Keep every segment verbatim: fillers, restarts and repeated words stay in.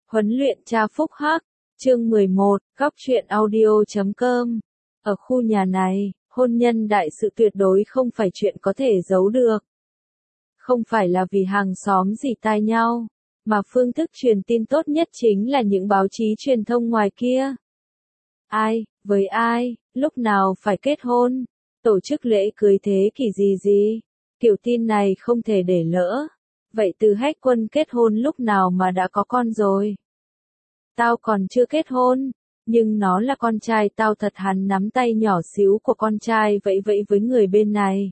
Huấn luyện cha phúc hắc, chương mười một, góc truyện audio chấm com. Ở khu nhà này, hôn nhân đại sự tuyệt đối không phải chuyện có thể giấu được. Không phải là vì hàng xóm gì tai nhau, mà phương thức truyền tin tốt nhất chính là những báo chí truyền thông ngoài kia. Ai, với ai, lúc nào phải kết hôn, tổ chức lễ cưới thế kỷ gì gì, kiểu tin này không thể để lỡ. Vậy Từ Hách Quân kết hôn lúc nào mà đã có con rồi? Tao còn chưa kết hôn, nhưng nó là con trai tao thật. Hắn nắm tay nhỏ xíu của con trai vẫy vẫy với người bên này.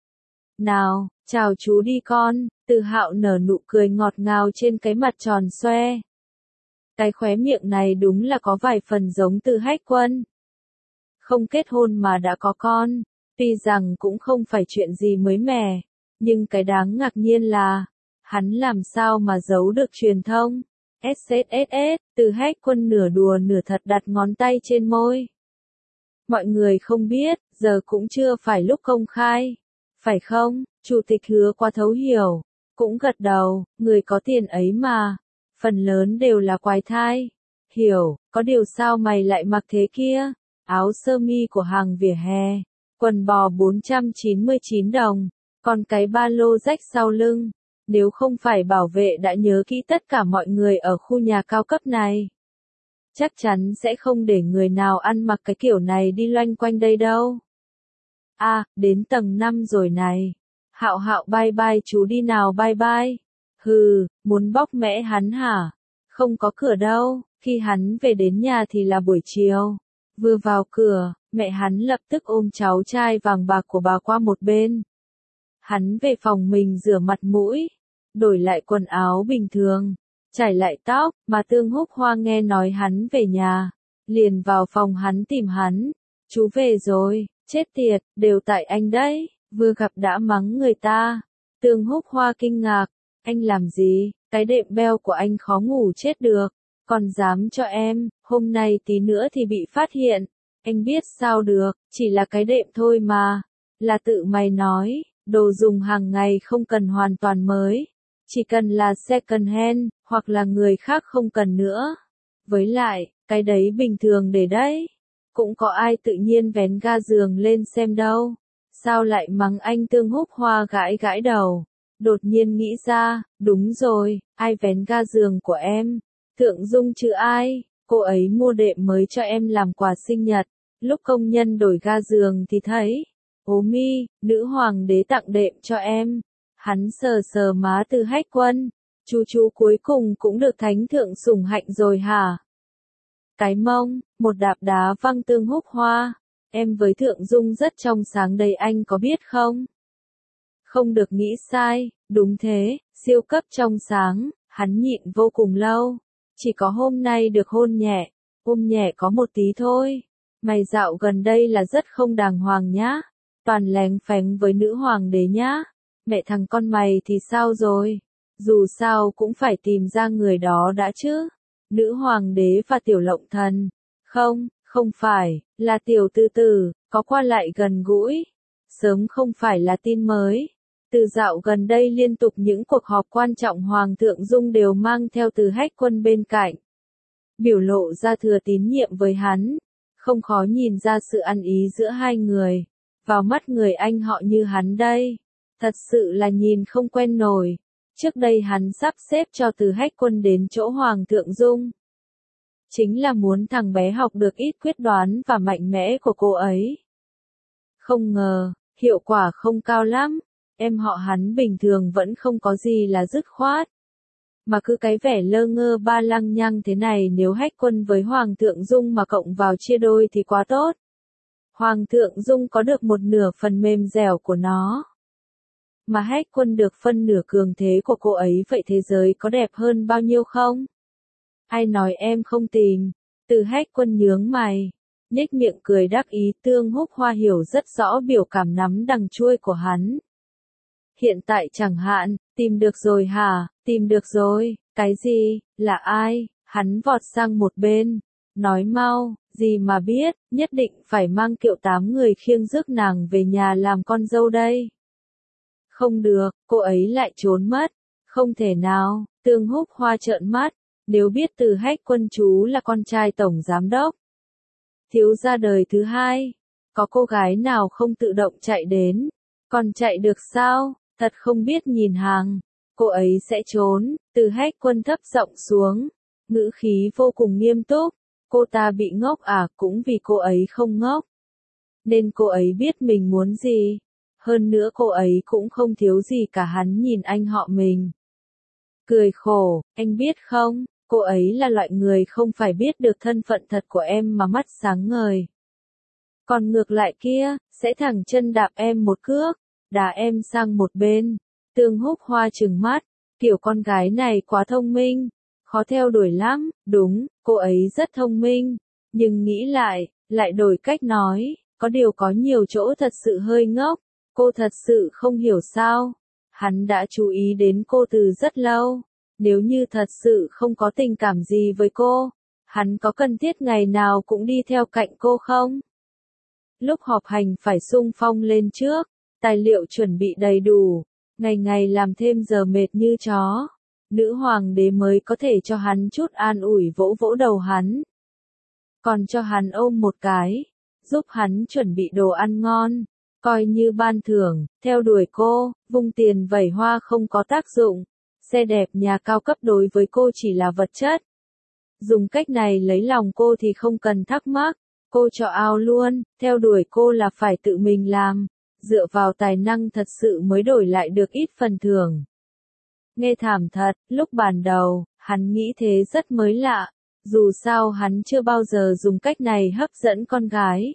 Nào, chào chú đi con. Từ Hạo nở nụ cười ngọt ngào trên cái mặt tròn xoe. Cái khóe miệng này đúng là có vài phần giống Từ Hách Quân. Không kết hôn mà đã có con, tuy rằng cũng không phải chuyện gì mới mẻ, nhưng cái đáng ngạc nhiên là, hắn làm sao mà giấu được truyền thông. ét ét ét ét, Từ Hách Quân nửa đùa nửa thật đặt ngón tay trên môi. Mọi người không biết, giờ cũng chưa phải lúc công khai. Phải không? Chủ tịch Hứa quá thấu hiểu, cũng gật đầu, người có tiền ấy mà. Phần lớn đều là quái thai. Hiểu, có điều sao mày lại mặc thế kia? Áo sơ mi của hàng vỉa hè, quần bò bốn trăm chín mươi chín đồng, còn cái ba lô rách sau lưng. Nếu không phải bảo vệ đã nhớ kỹ tất cả mọi người ở khu nhà cao cấp này, chắc chắn sẽ không để người nào ăn mặc cái kiểu này đi loanh quanh đây đâu. À, đến tầng năm rồi này. Hạo Hạo bye bye chú đi nào bye bye. Hừ, muốn bóc mẽ hắn hả? Không có cửa đâu, khi hắn về đến nhà thì là buổi chiều. Vừa vào cửa, mẹ hắn lập tức ôm cháu trai vàng bạc của bà qua một bên. Hắn về phòng mình rửa mặt mũi, đổi lại quần áo bình thường, chải lại tóc, mà Tương Húc Hoa nghe nói hắn về nhà, liền vào phòng hắn tìm hắn. Chú về rồi, chết tiệt, đều tại anh đấy, vừa gặp đã mắng người ta. Tương Húc Hoa kinh ngạc, anh làm gì, cái đệm beo của anh khó ngủ chết được, còn dám cho em, hôm nay tí nữa thì bị phát hiện. Anh biết sao được, chỉ là cái đệm thôi mà, là tự mày nói. Đồ dùng hàng ngày không cần hoàn toàn mới, chỉ cần là second hand, hoặc là người khác không cần nữa. Với lại, cái đấy bình thường để đấy. Cũng có ai tự nhiên vén ga giường lên xem đâu. Sao lại mắng anh? Tương Húc Hoa gãi gãi đầu. Đột nhiên nghĩ ra, đúng rồi, ai vén ga giường của em? Thượng Dung chứ ai, cô ấy mua đệm mới cho em làm quà sinh nhật. Lúc công nhân đổi ga giường thì thấy. Ố mi, nữ hoàng đế tặng đệm cho em. Hắn sờ sờ má Từ Hách Quân. Chú chú cuối cùng cũng được thánh thượng sủng hạnh rồi hả? Cái mông, một đạp đá văng Tương Húc Hoa. Em với Thượng Dung rất trong sáng đây, anh có biết không? Không được nghĩ sai, đúng thế, siêu cấp trong sáng. Hắn nhịn vô cùng lâu. Chỉ có hôm nay được hôn nhẹ, ôm nhẹ có một tí thôi. Mày dạo gần đây là rất không đàng hoàng nhá. Toàn lén phén với nữ hoàng đế nhá. Mẹ thằng con mày thì sao rồi? Dù sao cũng phải tìm ra người đó đã chứ. Nữ hoàng đế và tiểu lộng thần. Không, không phải, là tiểu tư tử, có qua lại gần gũi. Sớm không phải là tin mới. Từ dạo gần đây liên tục những cuộc họp quan trọng Hoàng thượng Dung đều mang theo Từ Hách Quân bên cạnh. Biểu lộ ra thừa tín nhiệm với hắn. Không khó nhìn ra sự ăn ý giữa hai người. Vào mắt người anh họ như hắn đây, thật sự là nhìn không quen nổi. Trước đây hắn sắp xếp cho Từ Hách Quân đến chỗ Hoàng thượng Dung, chính là muốn thằng bé học được ít quyết đoán và mạnh mẽ của cô ấy. Không ngờ, hiệu quả không cao lắm. Em họ hắn bình thường vẫn không có gì là dứt khoát, mà cứ cái vẻ lơ ngơ ba lăng nhăng thế này. Nếu Hách Quân với Hoàng thượng Dung mà cộng vào chia đôi thì quá tốt. Hoàng thượng Dung có được một nửa phần mềm dẻo của nó, mà Hách Quân được phân nửa cường thế của cô ấy. Vậy thế giới có đẹp hơn bao nhiêu không? Ai nói em không tìm? Từ Hách Quân nhướng mày, nhếch miệng cười đắc ý. Tương Húc Hoa hiểu rất rõ biểu cảm nắm đằng chuôi của hắn. Hiện tại chẳng hạn, tìm được rồi hả? Tìm được rồi, cái gì, là ai? Hắn vọt sang một bên, nói mau. Gì mà biết, nhất định phải mang kiệu tám người khiêng rước nàng về nhà làm con dâu đây. Không được, cô ấy lại trốn mất. Không thể nào. Tương Húc Hoa trợn mắt, Nếu biết Từ Hách Quân chú là con trai tổng giám đốc, thiếu gia đời thứ hai, có cô gái nào không tự động chạy đến, còn chạy được sao, thật không biết nhìn hàng, cô ấy sẽ trốn. Từ Hách Quân thấp giọng xuống, ngữ khí vô cùng nghiêm túc, cô ta bị ngốc à, cũng vì cô ấy không ngốc, nên cô ấy biết mình muốn gì, hơn nữa cô ấy cũng không thiếu gì cả. Hắn nhìn anh họ mình, cười khổ, anh biết không, cô ấy là loại người không phải biết được thân phận thật của em mà mắt sáng ngời. Còn ngược lại kia, sẽ thẳng chân đạp em một cước, đá em sang một bên. Tương Húc Hoa trừng mắt, kiểu con gái này quá thông minh, khó theo đuổi lắm. Đúng, cô ấy rất thông minh, nhưng nghĩ lại, lại đổi cách nói, có điều có nhiều chỗ thật sự hơi ngốc, cô thật sự không hiểu sao. Hắn đã chú ý đến cô từ rất lâu, nếu như thật sự không có tình cảm gì với cô, hắn có cần thiết ngày nào cũng đi theo cạnh cô không? Lúc họp hành phải xung phong lên trước, tài liệu chuẩn bị đầy đủ, ngày ngày làm thêm giờ mệt như chó. Nữ hoàng đế mới có thể cho hắn chút an ủi, vỗ vỗ đầu hắn, còn cho hắn ôm một cái, giúp hắn chuẩn bị đồ ăn ngon, coi như ban thưởng. Theo đuổi cô, vung tiền vẩy hoa không có tác dụng, xe đẹp nhà cao cấp đối với cô chỉ là vật chất. Dùng cách này lấy lòng cô thì không cần thắc mắc, cô cho ao luôn. Theo đuổi cô là phải tự mình làm, dựa vào tài năng thật sự mới đổi lại được ít phần thưởng. Nghe thảm thật, lúc ban đầu, hắn nghĩ thế rất mới lạ, dù sao hắn chưa bao giờ dùng cách này hấp dẫn con gái.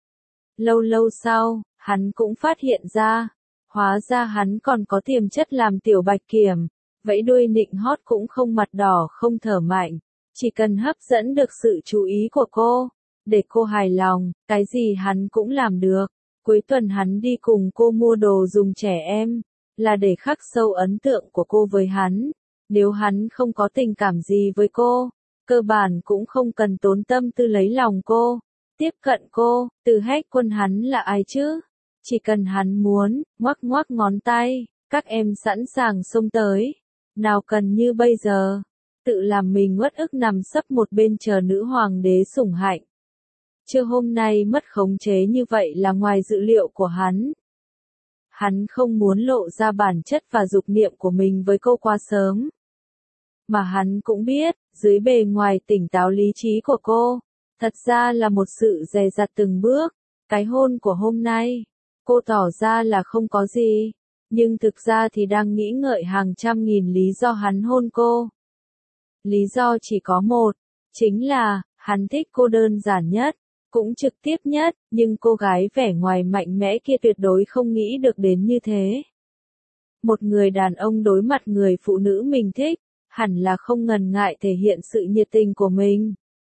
Lâu lâu sau, hắn cũng phát hiện ra, hóa ra hắn còn có tiềm chất làm tiểu bạch kiểm, vẫy đuôi nịnh hót cũng không mặt đỏ không thở mạnh, chỉ cần hấp dẫn được sự chú ý của cô, để cô hài lòng, cái gì hắn cũng làm được. Cuối tuần hắn đi cùng cô mua đồ dùng trẻ em, là để khắc sâu ấn tượng của cô với hắn. Nếu hắn không có tình cảm gì với cô, cơ bản cũng không cần tốn tâm tư lấy lòng cô, tiếp cận cô. Từ Hách Quân hắn là ai chứ? Chỉ cần hắn muốn, ngoắc ngoắc ngón tay, các em sẵn sàng xông tới. Nào cần như bây giờ, tự làm mình uất ức nằm sấp một bên chờ nữ hoàng đế sủng hạnh. Chưa hôm nay mất khống chế như vậy là ngoài dự liệu của hắn. Hắn không muốn lộ ra bản chất và dục niệm của mình với cô quá sớm. Mà hắn cũng biết, dưới bề ngoài tỉnh táo lý trí của cô, thật ra là một sự dè dặt từng bước. Cái hôn của hôm nay, cô tỏ ra là không có gì, nhưng thực ra thì đang nghĩ ngợi hàng trăm nghìn lý do hắn hôn cô. Lý do chỉ có một, chính là, hắn thích cô đơn giản nhất, cũng trực tiếp nhất, nhưng cô gái vẻ ngoài mạnh mẽ kia tuyệt đối không nghĩ được đến như thế. Một người đàn ông đối mặt người phụ nữ mình thích, hẳn là không ngần ngại thể hiện sự nhiệt tình của mình.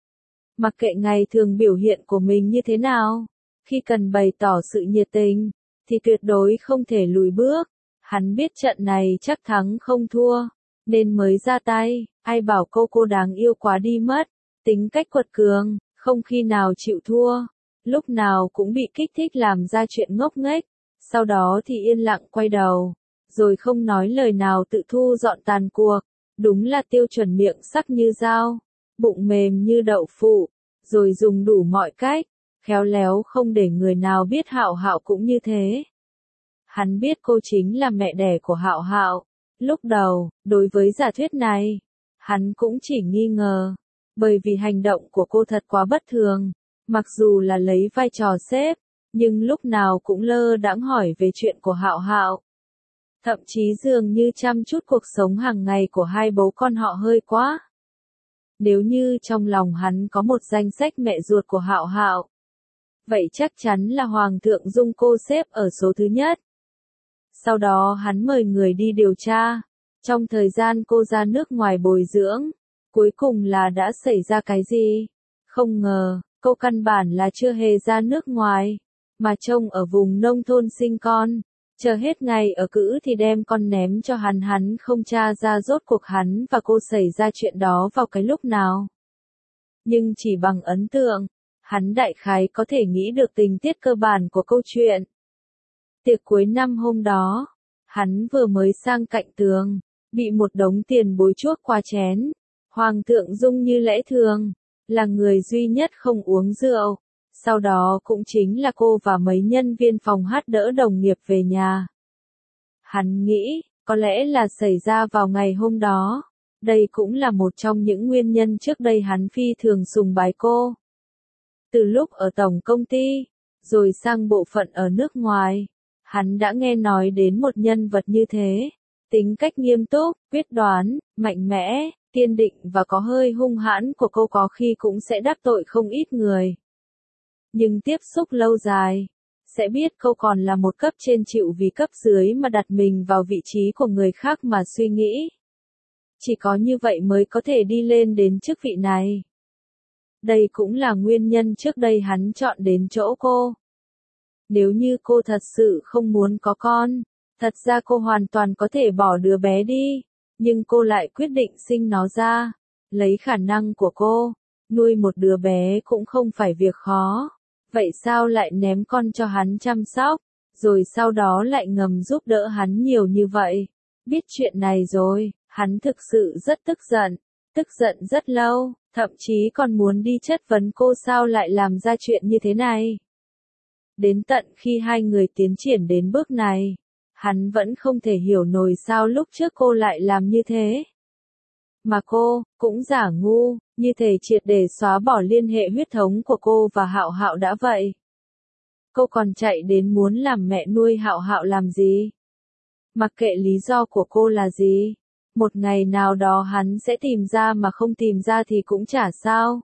Mặc kệ ngày thường biểu hiện của mình như thế nào, khi cần bày tỏ sự nhiệt tình, thì tuyệt đối không thể lùi bước. Hắn biết trận này chắc thắng không thua, nên mới ra tay. Ai bảo cô cô đáng yêu quá đi mất, tính cách quật cường, không khi nào chịu thua, lúc nào cũng bị kích thích làm ra chuyện ngốc nghếch, sau đó thì yên lặng quay đầu, rồi không nói lời nào tự thu dọn tàn cuộc. Đúng là tiêu chuẩn miệng sắc như dao, bụng mềm như đậu phụ, rồi dùng đủ mọi cách, khéo léo không để người nào biết Hạo Hạo cũng như thế. Hắn biết cô chính là mẹ đẻ của Hạo Hạo. Lúc đầu, đối với giả thuyết này, hắn cũng chỉ nghi ngờ, bởi vì hành động của cô thật quá bất thường, mặc dù là lấy vai trò sếp, nhưng lúc nào cũng lơ đãng hỏi về chuyện của Hạo Hạo. Thậm chí dường như chăm chút cuộc sống hàng ngày của hai bố con họ hơi quá. Nếu như trong lòng hắn có một danh sách mẹ ruột của Hạo Hạo, vậy chắc chắn là Hoàng thượng dung cô xếp ở số thứ nhất. Sau đó hắn mời người đi điều tra, trong thời gian cô ra nước ngoài bồi dưỡng, cuối cùng là đã xảy ra cái gì? Không ngờ, cô căn bản là chưa hề ra nước ngoài, mà trông ở vùng nông thôn sinh con, chờ hết ngày ở cữ thì đem con ném cho hắn. Hắn không tra ra rốt cuộc hắn và cô xảy ra chuyện đó vào cái lúc nào. Nhưng chỉ bằng ấn tượng, hắn đại khái có thể nghĩ được tình tiết cơ bản của câu chuyện. Tiệc cuối năm hôm đó, hắn vừa mới sang cạnh tường, bị một đống tiền bối chuốc qua chén. Hoàng thượng Dung như lẽ thường, là người duy nhất không uống rượu. Sau đó cũng chính là cô và mấy nhân viên phòng hát đỡ đồng nghiệp về nhà. Hắn nghĩ, có lẽ là xảy ra vào ngày hôm đó. Đây cũng là một trong những nguyên nhân trước đây hắn phi thường sùng bái cô. Từ lúc ở tổng công ty, rồi sang bộ phận ở nước ngoài, hắn đã nghe nói đến một nhân vật như thế. Tính cách nghiêm túc, quyết đoán, mạnh mẽ, kiên định và có hơi hung hãn của cô có khi cũng sẽ đắc tội không ít người. Nhưng tiếp xúc lâu dài, sẽ biết cô còn là một cấp trên chịu vì cấp dưới mà đặt mình vào vị trí của người khác mà suy nghĩ. Chỉ có như vậy mới có thể đi lên đến chức vị này. Đây cũng là nguyên nhân trước đây hắn chọn đến chỗ cô. Nếu như cô thật sự không muốn có con, thật ra cô hoàn toàn có thể bỏ đứa bé đi, nhưng cô lại quyết định sinh nó ra. Lấy khả năng của cô, nuôi một đứa bé cũng không phải việc khó. Vậy sao lại ném con cho hắn chăm sóc, rồi sau đó lại ngầm giúp đỡ hắn nhiều như vậy? Biết chuyện này rồi, hắn thực sự rất tức giận, tức giận rất lâu, thậm chí còn muốn đi chất vấn cô sao lại làm ra chuyện như thế này. Đến tận khi hai người tiến triển đến bước này, hắn vẫn không thể hiểu nổi sao lúc trước cô lại làm như thế. Mà cô, cũng giả ngu, như thể triệt để xóa bỏ liên hệ huyết thống của cô và Hạo Hạo đã vậy. Cô còn chạy đến muốn làm mẹ nuôi Hạo Hạo làm gì? Mặc kệ lý do của cô là gì, một ngày nào đó hắn sẽ tìm ra mà không tìm ra thì cũng chả sao.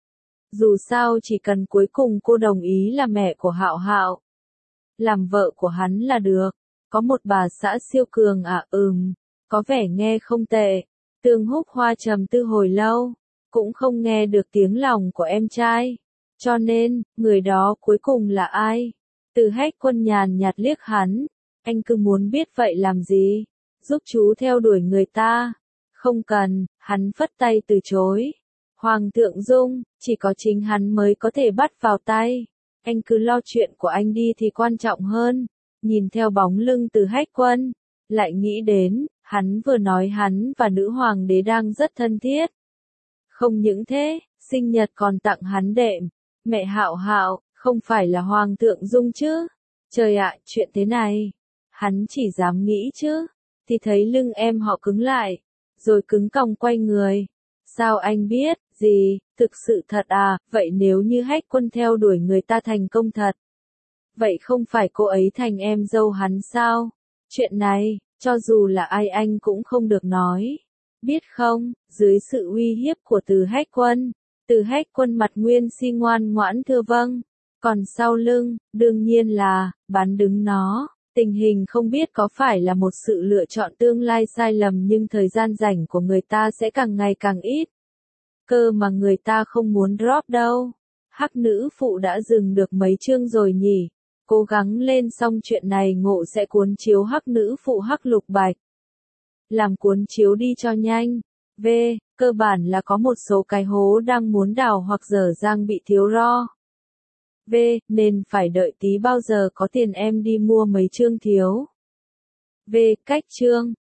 Dù sao chỉ cần cuối cùng cô đồng ý là mẹ của Hạo Hạo, làm vợ của hắn là được. Có một bà xã siêu cường à? Ừm, có vẻ nghe không tệ. Tương Húc Hoa trầm tư hồi lâu, cũng không nghe được tiếng lòng của em trai. Cho nên, người đó cuối cùng là ai? Từ Hách Quân nhàn nhạt liếc hắn, anh cứ muốn biết vậy làm gì? Giúp chú theo đuổi người ta. Không cần, hắn phất tay từ chối. Hoàng thượng Dung, chỉ có chính hắn mới có thể bắt vào tay. Anh cứ lo chuyện của anh đi thì quan trọng hơn. Nhìn theo bóng lưng từ Hách Quân, lại nghĩ đến, hắn vừa nói hắn và nữ hoàng đế đang rất thân thiết. Không những thế, sinh nhật còn tặng hắn đệm. Mẹ Hạo Hạo, không phải là Hoàng thượng Dung chứ? Trời ạ, chuyện thế này, hắn chỉ dám nghĩ chứ, thì thấy lưng em họ cứng lại, rồi cứng còng quay người. Sao anh biết? Gì? Thực sự thật à? Vậy nếu như Hách Quân theo đuổi người ta thành công thật, vậy không phải cô ấy thành em dâu hắn sao? Chuyện này, cho dù là ai anh cũng không được nói. Biết không, dưới sự uy hiếp của Từ Hách Quân, Từ Hách Quân mặt nguyên si ngoan ngoãn thưa vâng. Còn sau lưng, đương nhiên là, bán đứng nó. Tình hình không biết có phải là một sự lựa chọn tương lai sai lầm nhưng thời gian rảnh của người ta sẽ càng ngày càng ít. Cơ mà người ta không muốn drop đâu. Hắc nữ phụ đã dừng được mấy chương rồi nhỉ. Cố gắng lên xong chuyện này ngộ sẽ cuốn chiếu Hắc nữ phụ Hắc Lục Bạch. Làm cuốn chiếu đi cho nhanh. V. Cơ bản là có một số cái hố đang muốn đào hoặc dở dang bị thiếu ro. V. Nên phải đợi tí bao giờ có tiền em đi mua mấy chương thiếu. V. Cách chương.